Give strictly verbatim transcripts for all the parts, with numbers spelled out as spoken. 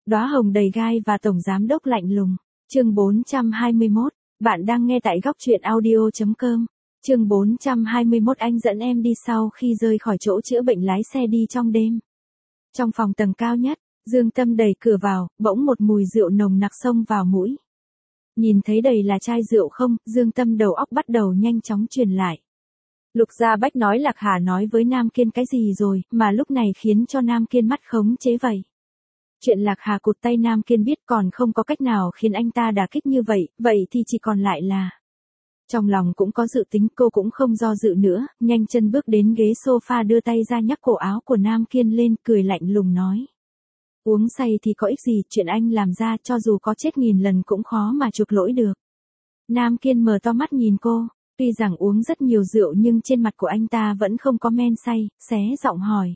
Đóa hồng đầy gai và tổng giám đốc lạnh lùng. Chương bốn trăm hai mươi mốt, bạn đang nghe tại góc truyện audio chấm com. Chương bốn trăm hai mươi mốt anh dẫn em đi sau khi rơi khỏi chỗ chữa bệnh lái xe đi trong đêm. Trong phòng tầng cao nhất, Dương Tâm đẩy cửa vào, bỗng một mùi rượu nồng nặc xông vào mũi. Nhìn thấy đầy là chai rượu không, Dương Tâm đầu óc bắt đầu nhanh chóng truyền lại. Lục Gia Bách nói Lạc Hà nói với Nam Kiên cái gì rồi, mà lúc này khiến cho Nam Kiên mắt khống chế vậy. Chuyện Lạc Hà cụt tay Nam Kiên biết còn không có cách nào khiến anh ta đả kích như vậy, vậy thì chỉ còn lại là... Trong lòng cũng có dự tính, cô cũng không do dự nữa, nhanh chân bước đến ghế sofa đưa tay ra nhấc cổ áo của Nam Kiên lên, cười lạnh lùng nói. Uống say thì có ích gì, chuyện anh làm ra cho dù có chết nghìn lần cũng khó mà chuộc lỗi được. Nam Kiên mở to mắt nhìn cô, tuy rằng uống rất nhiều rượu nhưng trên mặt của anh ta vẫn không có men say, xé giọng hỏi.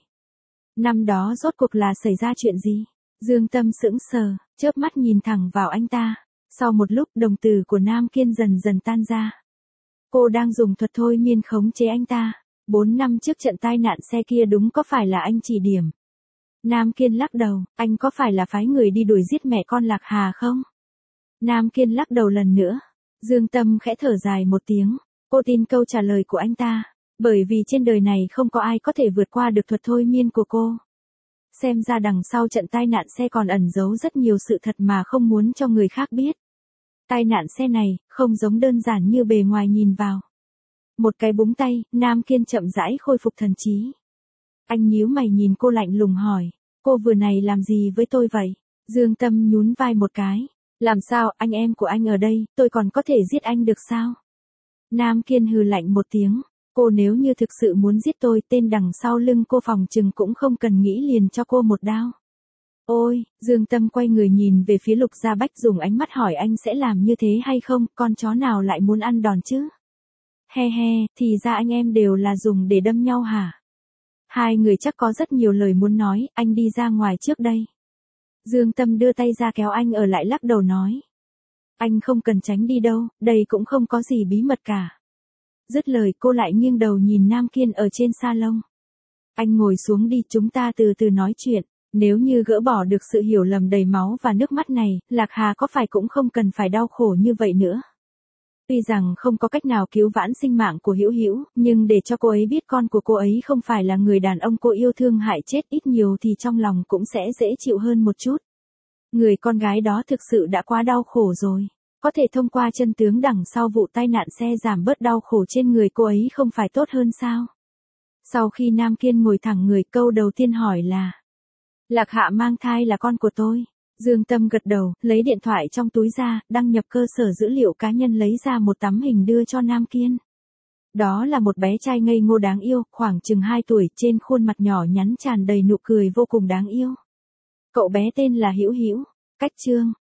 Năm đó rốt cuộc là xảy ra chuyện gì? Dương Tâm sững sờ, chớp mắt nhìn thẳng vào anh ta. Sau một lúc đồng tử của Nam Kiên dần dần tan ra. Cô đang dùng thuật thôi miên khống chế anh ta. Bốn năm trước trận tai nạn xe kia đúng có phải là anh chỉ điểm? Nam Kiên lắc đầu, anh có phải là phái người đi đuổi giết mẹ con Lạc Hà không? Nam Kiên lắc đầu lần nữa. Dương Tâm khẽ thở dài một tiếng. Cô tin câu trả lời của anh ta. Bởi vì trên đời này không có ai có thể vượt qua được thuật thôi miên của cô. Xem ra đằng sau trận tai nạn xe còn ẩn giấu rất nhiều sự thật mà không muốn cho người khác biết. Tai nạn xe này, không giống đơn giản như bề ngoài nhìn vào. Một cái búng tay, Nam Kiên chậm rãi khôi phục thần trí. Anh nhíu mày nhìn cô lạnh lùng hỏi, cô vừa này làm gì với tôi vậy? Dương Tâm nhún vai một cái. Làm sao, anh em của anh ở đây, tôi còn có thể giết anh được sao? Nam Kiên hừ lạnh một tiếng. Cô nếu như thực sự muốn giết tôi, tên đằng sau lưng cô phòng chừng cũng không cần nghĩ liền cho cô một đao. Ôi, Dương Tâm quay người nhìn về phía Lục Gia Bách dùng ánh mắt hỏi anh sẽ làm như thế hay không, con chó nào lại muốn ăn đòn chứ? He he, thì ra anh em đều là dùng để đâm nhau hả? Hai người chắc có rất nhiều lời muốn nói, anh đi ra ngoài trước đây. Dương Tâm đưa tay ra kéo anh ở lại lắc đầu nói. Anh không cần tránh đi đâu, đây cũng không có gì bí mật cả. Dứt lời cô lại nghiêng đầu nhìn Nam Kiên ở trên salon. Anh ngồi xuống đi, chúng ta từ từ nói chuyện. Nếu như gỡ bỏ được sự hiểu lầm đầy máu và nước mắt này, Lạc Hà có phải cũng không cần phải đau khổ như vậy nữa. Tuy rằng không có cách nào cứu vãn sinh mạng của Hữu Hữu, nhưng để cho cô ấy biết con của cô ấy không phải là người đàn ông cô yêu thương hại chết ít nhiều thì trong lòng cũng sẽ dễ chịu hơn một chút. Người con gái đó thực sự đã quá đau khổ rồi. Có thể thông qua chân tướng đằng sau vụ tai nạn xe giảm bớt đau khổ trên người cô ấy không phải tốt hơn sao? Sau khi Nam Kiên ngồi thẳng người, câu đầu tiên hỏi là Lạc Hạ mang thai là con của tôi. Dương Tâm gật đầu, lấy điện thoại trong túi ra, đăng nhập cơ sở dữ liệu cá nhân lấy ra một tấm hình đưa cho Nam Kiên. Đó là một bé trai ngây ngô đáng yêu, khoảng chừng hai tuổi, trên khuôn mặt nhỏ nhắn tràn đầy nụ cười vô cùng đáng yêu. Cậu bé tên là Hữu Hữu. Cách chương